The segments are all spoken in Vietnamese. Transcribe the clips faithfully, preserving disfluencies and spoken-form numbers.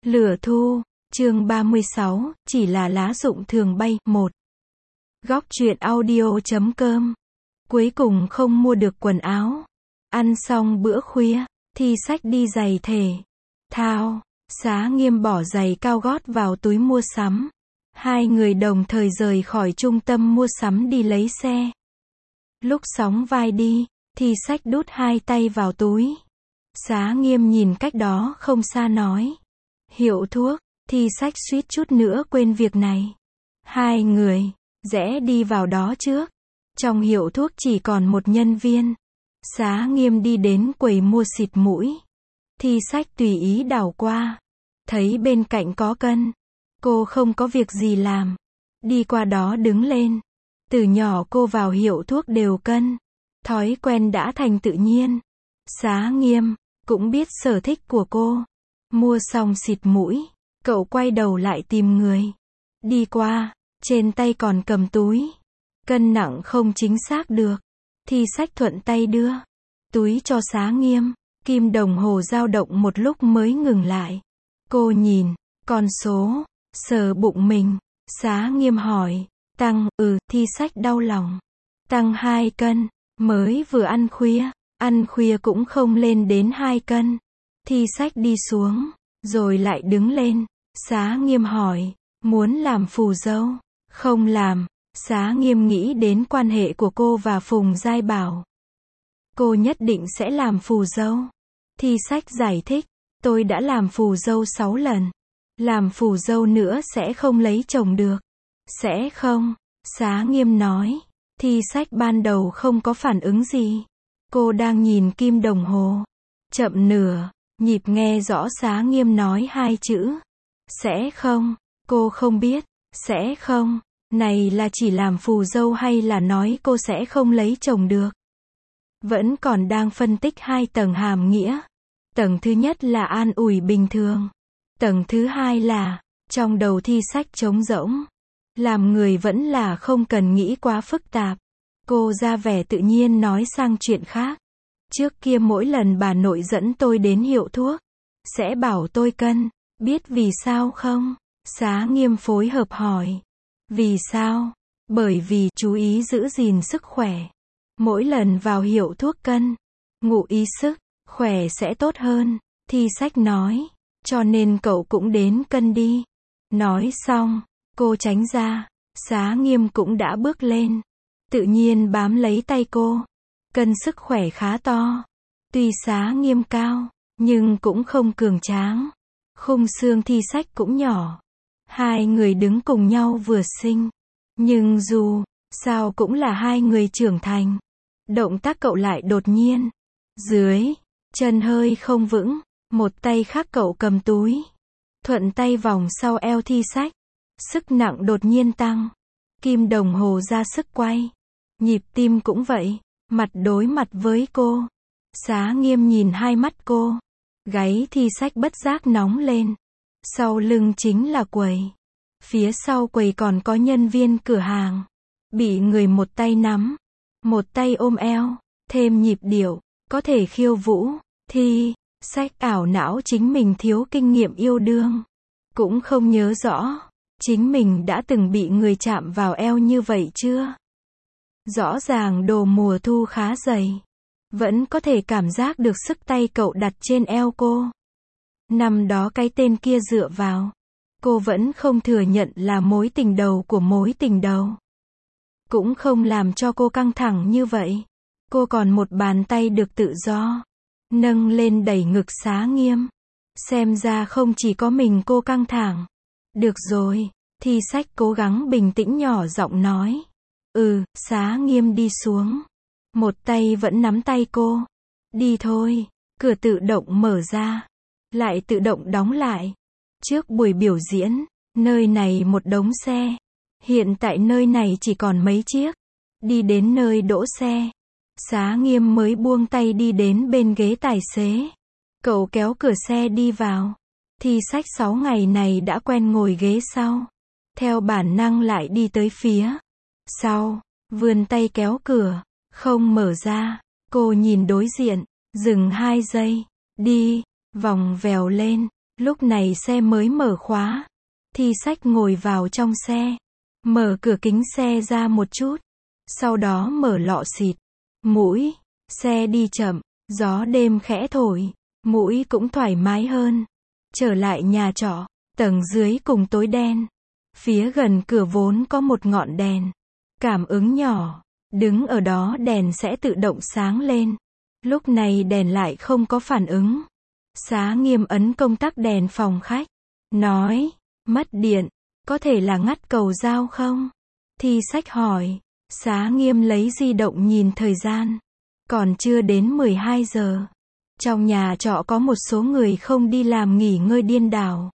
Lửa thu, chương ba mươi sáu, chỉ là lá rụng thường bay, một. Góc truyện audio.com. Cuối cùng không mua được quần áo. Ăn xong bữa khuya, Thi xách đi giày thể thao, Xá Nghiêm bỏ giày cao gót vào túi mua sắm. Hai người đồng thời rời khỏi trung tâm mua sắm đi lấy xe. Lúc sóng vai đi, Thi xách đút hai tay vào túi. Xá Nghiêm nhìn cách đó không xa nói. Hiệu thuốc, Thi xách suýt chút nữa quên việc này. Hai người, rẽ đi vào đó trước. Trong hiệu thuốc chỉ còn một nhân viên. Xá Nghiêm đi đến quầy mua xịt mũi. Thi xách tùy ý đảo qua. Thấy bên cạnh có cân. Cô không có việc gì làm. Đi qua đó đứng lên. Từ nhỏ cô vào hiệu thuốc đều cân. Thói quen đã thành tự nhiên. Xá Nghiêm cũng biết sở thích của cô. Mua xong xịt mũi, cậu quay đầu lại tìm người. Đi qua, trên tay còn cầm túi. Cân nặng không chính xác được. Thi xách thuận tay đưa túi cho Xá Nghiêm. Kim đồng hồ dao động một lúc mới ngừng lại. Cô nhìn con số, sờ bụng mình. Xá Nghiêm hỏi, tăng, ừ, Thi xách đau lòng. Tăng hai cân, mới vừa ăn khuya, ăn khuya cũng không lên đến hai cân. Thi xách đi xuống, rồi lại đứng lên. Xá Nghiêm hỏi, muốn làm phù dâu? Không làm. Xá Nghiêm nghĩ đến quan hệ của cô và Phùng Giai Bảo. Cô nhất định sẽ làm phù dâu. Thi xách giải thích, tôi đã làm phù dâu sáu lần. Làm phù dâu nữa sẽ không lấy chồng được. Sẽ không, Xá Nghiêm nói. Thi xách ban đầu không có phản ứng gì. Cô đang nhìn kim đồng hồ. Chậm nửa nhịp nghe rõ Xá Nghiêm nói hai chữ. Sẽ không, cô không biết. Sẽ không, này là chỉ làm phù dâu hay là nói cô sẽ không lấy chồng được? Vẫn còn đang phân tích hai tầng hàm nghĩa. Tầng thứ nhất là an ủi bình thường. Tầng thứ hai là, trong đầu Thi xách trống rỗng. Làm người vẫn là không cần nghĩ quá phức tạp. Cô ra vẻ tự nhiên nói sang chuyện khác. Trước kia mỗi lần bà nội dẫn tôi đến hiệu thuốc, sẽ bảo tôi cân. Biết vì sao không? Xá Nghiêm phối hợp hỏi. Vì sao? Bởi vì chú ý giữ gìn sức khỏe. Mỗi lần vào hiệu thuốc cân, ngụ ý sức khỏe sẽ tốt hơn. Thi xách nói. Cho nên cậu cũng đến cân đi. Nói xong, cô tránh ra. Xá Nghiêm cũng đã bước lên. Tự nhiên bám lấy tay cô. Cân sức khỏe khá to. Tuy Xá Nghiêm cao, nhưng cũng không cường tráng. Khung xương Thi xách cũng nhỏ. Hai người đứng cùng nhau vừa xinh. Nhưng dù sao cũng là hai người trưởng thành. Động tác cậu lại đột nhiên. Dưới chân hơi không vững. Một tay khác cậu cầm túi. Thuận tay vòng sau eo Thi xách. Sức nặng đột nhiên tăng. Kim đồng hồ ra sức quay. Nhịp tim cũng vậy. Mặt đối mặt với cô. Xá Nghiêm nhìn hai mắt cô. Gáy Thi xách bất giác nóng lên. Sau lưng chính là quầy. Phía sau quầy còn có nhân viên cửa hàng. Bị người một tay nắm. Một tay ôm eo. Thêm nhịp điệu. Có thể khiêu vũ. Thi xách ảo não chính mình thiếu kinh nghiệm yêu đương. Cũng không nhớ rõ. Chính mình đã từng bị người chạm vào eo như vậy chưa? Rõ ràng đồ mùa thu khá dày. Vẫn có thể cảm giác được sức tay cậu đặt trên eo cô. Năm đó cái tên kia dựa vào. Cô vẫn không thừa nhận là mối tình đầu của mối tình đầu. Cũng không làm cho cô căng thẳng như vậy. Cô còn một bàn tay được tự do. Nâng lên đẩy ngực Xá Nghiêm. Xem ra không chỉ có mình cô căng thẳng. Được rồi, Thi xách cố gắng bình tĩnh nhỏ giọng nói. Ừ, Xá Nghiêm đi xuống. Một tay vẫn nắm tay cô. Đi thôi, cửa tự động mở ra. Lại tự động đóng lại. Trước buổi biểu diễn, nơi này một đống xe. Hiện tại nơi này chỉ còn mấy chiếc. Đi đến nơi đỗ xe. Xá Nghiêm mới buông tay đi đến bên ghế tài xế. Cậu kéo cửa xe đi vào. Thi xách sáu ngày này đã quen ngồi ghế sau. Theo bản năng lại đi tới phía sau. Vươn tay kéo cửa. Không mở ra. Cô nhìn đối diện. Dừng hai giây. Đi. Vòng vèo lên. Lúc này xe mới mở khóa. Thi sách ngồi vào trong xe. Mở cửa kính xe ra một chút. Sau đó mở lọ xịt mũi. Xe đi chậm. Gió đêm khẽ thổi. Mũi cũng thoải mái hơn. Trở lại nhà trọ. Tầng dưới cùng tối đen. Phía gần cửa vốn có một ngọn đèn. Cảm ứng nhỏ. Đứng ở đó đèn sẽ tự động sáng lên. Lúc này đèn lại không có phản ứng. Xá Nghiêm ấn công tắc đèn phòng khách. Nói, mất điện, có thể là ngắt cầu dao không? Thi sách hỏi. Xá Nghiêm lấy di động nhìn thời gian. Còn chưa đến mười hai giờ. Trong nhà trọ có một số người không đi làm nghỉ ngơi điên đảo.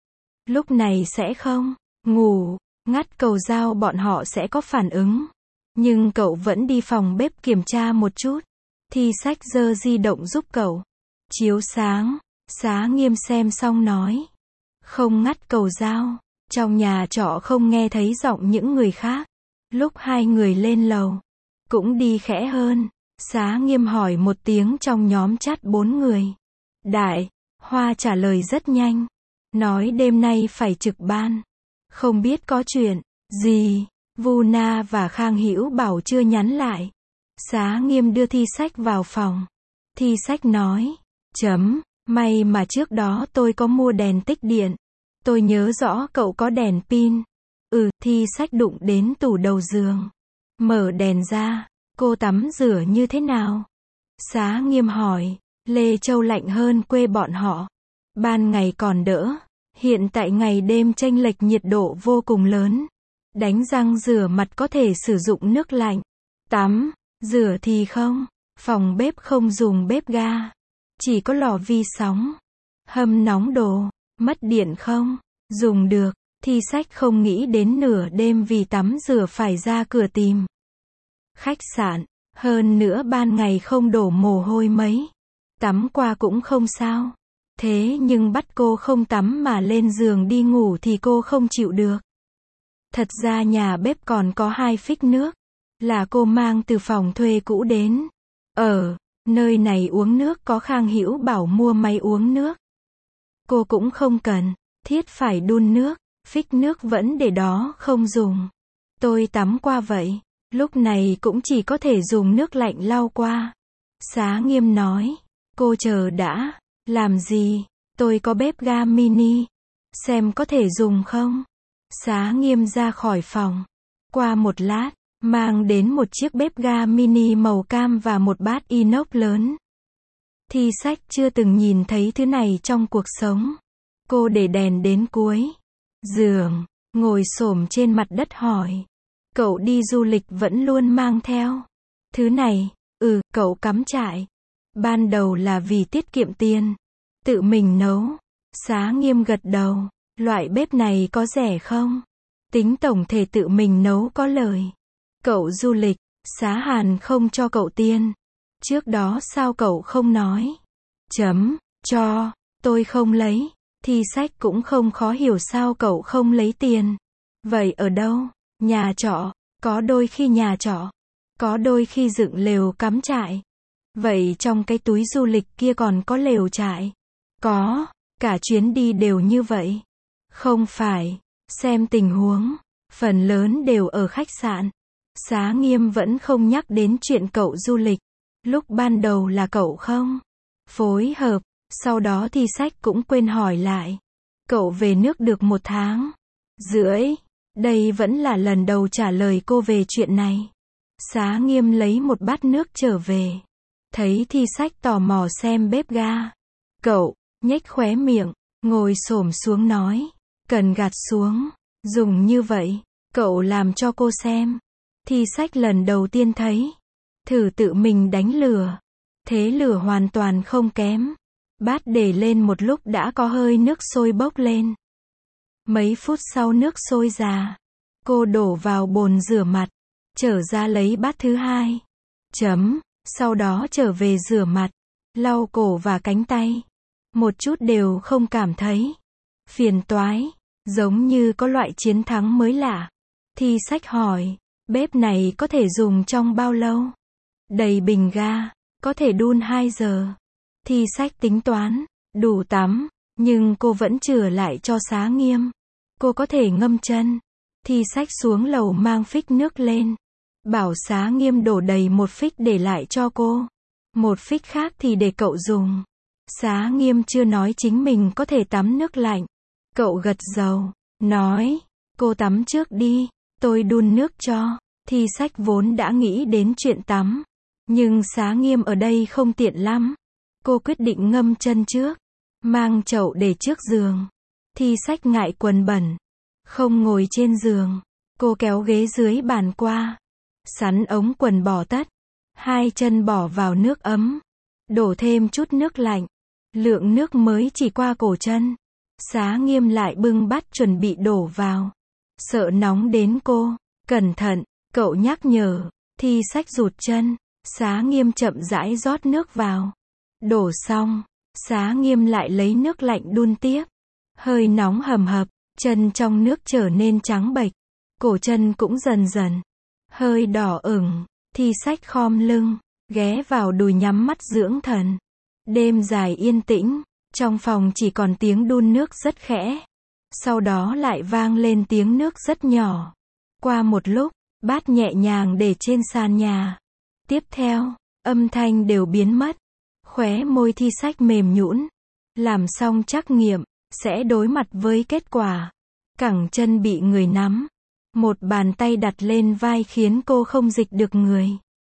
Lúc này sẽ không ngủ, ngắt cầu dao bọn họ sẽ có phản ứng. Nhưng cậu vẫn đi phòng bếp kiểm tra một chút. Thi sách giơ di động giúp cậu. Chiếu sáng. Xá Nghiêm xem xong nói. Không ngắt cầu dao. Trong nhà trọ không nghe thấy giọng những người khác. Lúc hai người lên lầu. Cũng đi khẽ hơn. Xá Nghiêm hỏi một tiếng trong nhóm chat bốn người. Đại. Hoa trả lời rất nhanh. Nói đêm nay phải trực ban. Không biết có chuyện gì. Vu Na và Khang Hữu bảo chưa nhắn lại. Xá Nghiêm đưa Thi sách vào phòng. Thi sách nói. Chấm. May mà trước đó tôi có mua đèn tích điện. Tôi nhớ rõ cậu có đèn pin. Ừ, Thi sách đụng đến tủ đầu giường. Mở đèn ra. Cô tắm rửa như thế nào? Xá Nghiêm hỏi. Lê Châu lạnh hơn quê bọn họ. Ban ngày còn đỡ. Hiện tại ngày đêm chênh lệch nhiệt độ vô cùng lớn. Đánh răng rửa mặt có thể sử dụng nước lạnh. Tắm, rửa thì không. Phòng bếp không dùng bếp ga. Chỉ có lò vi sóng. Hâm nóng đồ. Mất điện không? Dùng được. Thi sách không nghĩ đến nửa đêm vì tắm rửa phải ra cửa tìm khách sạn. Hơn nữa ban ngày không đổ mồ hôi mấy. Tắm qua cũng không sao. Thế nhưng bắt cô không tắm mà lên giường đi ngủ thì cô không chịu được. Thật ra nhà bếp còn có hai phích nước. Là cô mang từ phòng thuê cũ đến. Ở nơi này uống nước có Khang Hữu bảo mua máy uống nước. Cô cũng không cần thiết phải đun nước. Phích nước vẫn để đó không dùng. Tôi tắm qua vậy. Lúc này cũng chỉ có thể dùng nước lạnh lau qua. Xá Nghiêm nói. Cô chờ đã. Làm gì? Tôi có bếp ga mini. Xem có thể dùng không? Xá Nghiêm ra khỏi phòng. Qua một lát, mang đến một chiếc bếp ga mini màu cam và một bát inox lớn. Thi sách chưa từng nhìn thấy thứ này trong cuộc sống. Cô để đèn đến cuối giường, ngồi xổm trên mặt đất hỏi. Cậu đi du lịch vẫn luôn mang theo thứ này? Ừ, cậu cắm trại. Ban đầu là vì tiết kiệm tiền. Tự mình nấu. Xá Nghiêm gật đầu. Loại bếp này có rẻ không? Tính tổng thể tự mình nấu có lời. Cậu du lịch, Xá Hàn không cho cậu tiền. Trước đó sao cậu không nói? Chấm, cho, tôi không lấy. Thi sách cũng không khó hiểu sao cậu không lấy tiền. Vậy ở đâu? Nhà trọ, có đôi khi nhà trọ. Có đôi khi dựng lều cắm trại. Vậy trong cái túi du lịch kia còn có lều trại? Có, cả chuyến đi đều như vậy. Không phải, xem tình huống. Phần lớn đều ở khách sạn. Xá Nghiêm vẫn không nhắc đến chuyện cậu du lịch. Lúc ban đầu là cậu không phối hợp. Sau đó Thi sách cũng quên hỏi lại. Cậu về nước được một tháng rưỡi. Đây vẫn là lần đầu trả lời cô về chuyện này. Xá Nghiêm lấy một bát nước trở về. Thấy Thi sách tò mò xem bếp ga. Cậu, nhếch khóe miệng, ngồi xổm xuống nói. Cần gạt xuống. Dùng như vậy. Cậu làm cho cô xem. Thi sách lần đầu tiên thấy. Thử tự mình đánh lửa. Thế lửa hoàn toàn không kém. Bát để lên một lúc đã có hơi nước sôi bốc lên. Mấy phút sau nước sôi ra. Cô đổ vào bồn rửa mặt. Trở ra lấy bát thứ hai. Chấm. Sau đó trở về rửa mặt. Lau cổ và cánh tay. Một chút đều không cảm thấy phiền toái. Giống như có loại chiến thắng mới lạ. Thi sách hỏi. Bếp này có thể dùng trong bao lâu? Đầy bình ga. Có thể đun hai giờ. Thi sách tính toán. Đủ tắm. Nhưng cô vẫn chừa lại cho Xá Nghiêm. Cô có thể ngâm chân. Thi Sách xuống lầu mang phích nước lên. Bảo Xá Nghiêm đổ đầy một phích để lại cho cô. Một phích khác thì để cậu dùng. Xá Nghiêm chưa nói chính mình có thể tắm nước lạnh. Cậu gật đầu, nói, cô tắm trước đi, tôi đun nước cho. Thi Sách vốn đã nghĩ đến chuyện tắm. Nhưng Xá Nghiêm ở đây không tiện lắm. Cô quyết định ngâm chân trước. Mang chậu để trước giường. Thi Sách ngại quần bẩn. Không ngồi trên giường. Cô kéo ghế dưới bàn qua. Sắn ống quần bỏ tất. Hai chân bỏ vào nước ấm. Đổ thêm chút nước lạnh. Lượng nước mới chỉ qua cổ chân. Xá Nghiêm lại bưng bát chuẩn bị đổ vào. Sợ nóng đến cô. Cẩn thận, cậu nhắc nhở. Thi Sách rụt chân. Xá Nghiêm chậm rãi rót nước vào. Đổ xong. Xá Nghiêm lại lấy nước lạnh đun tiếp. Hơi nóng hầm hập. Chân trong nước trở nên trắng bệch. Cổ chân cũng dần dần hơi đỏ ửng. Thi Sách khom lưng, ghé vào đùi nhắm mắt dưỡng thần. Đêm dài yên tĩnh, trong phòng chỉ còn tiếng đun nước rất khẽ. Sau đó lại vang lên tiếng nước rất nhỏ. Qua một lúc, bát nhẹ nhàng để trên sàn nhà. Tiếp theo, âm thanh đều biến mất. Khóe môi Thi Sách mềm nhũn. Làm xong trắc nghiệm, sẽ đối mặt với kết quả. Cẳng chân bị người nắm. Một bàn tay đặt lên vai khiến cô không dịch được người.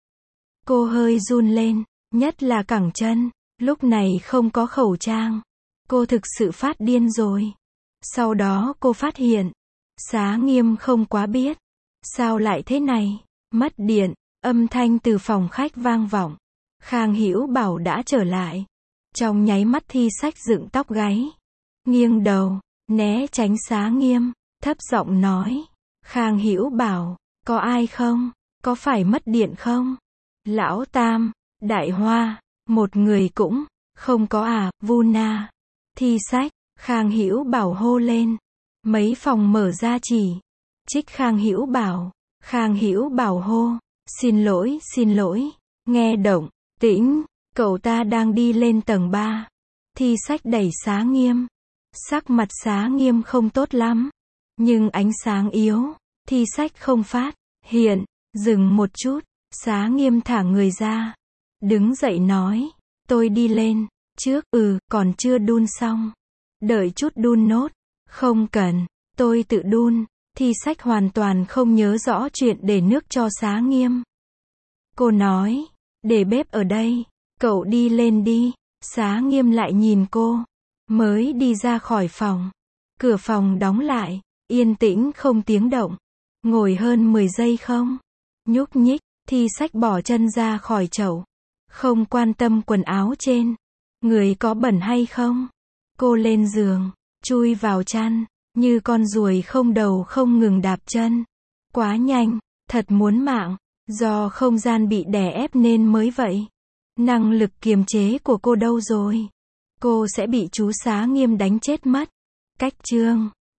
Cô hơi run lên, nhất là cẳng chân. Lúc này không có khẩu trang. Cô thực sự phát điên rồi. Sau đó cô phát hiện, Xá Nghiêm không quá biết. Sao lại thế này? Mất điện, âm thanh từ phòng khách vang vọng. Khang Hữu Bảo đã trở lại. Trong nháy mắt Thi Sách dựng tóc gáy. Nghiêng đầu, né tránh Xá Nghiêm, thấp giọng nói. Khang Hữu Bảo, có ai không? Có phải mất điện không? Lão Tam, Đại Hoa, một người cũng không có à, Vu Na. Thi Sách, Khang Hữu Bảo hô lên. Mấy phòng mở ra chỉ trích Khang Hữu Bảo. Khang Hữu Bảo hô, xin lỗi, xin lỗi. Nghe động tĩnh, cậu ta đang đi lên tầng ba. Thi Sách đẩy Xá Nghiêm. Sắc mặt Xá Nghiêm không tốt lắm. Nhưng ánh sáng yếu. Thi Sách không phát hiện. Dừng một chút. Xá Nghiêm thả người ra. Đứng dậy nói. Tôi đi lên. Trước, ừ, còn chưa đun xong. Đợi chút đun nốt. Không cần. Tôi tự đun. Thi Sách hoàn toàn không nhớ rõ chuyện để nước cho Xá Nghiêm. Cô nói. Để bếp ở đây. Cậu đi lên đi. Xá Nghiêm lại nhìn cô. Mới đi ra khỏi phòng. Cửa phòng đóng lại. Yên tĩnh không tiếng động. Ngồi hơn mười giây không nhúc nhích. Thi Sách bỏ chân ra khỏi chậu. Không quan tâm quần áo trên. Người có bẩn hay không. Cô lên giường. Chui vào chăn. Như con ruồi không đầu không ngừng đạp chân. Quá nhanh. Thật muốn mạng. Do không gian bị đè ép nên mới vậy. Năng lực kiềm chế của cô đâu rồi? Cô sẽ bị chú Xá Nghiêm đánh chết mất. Cách chương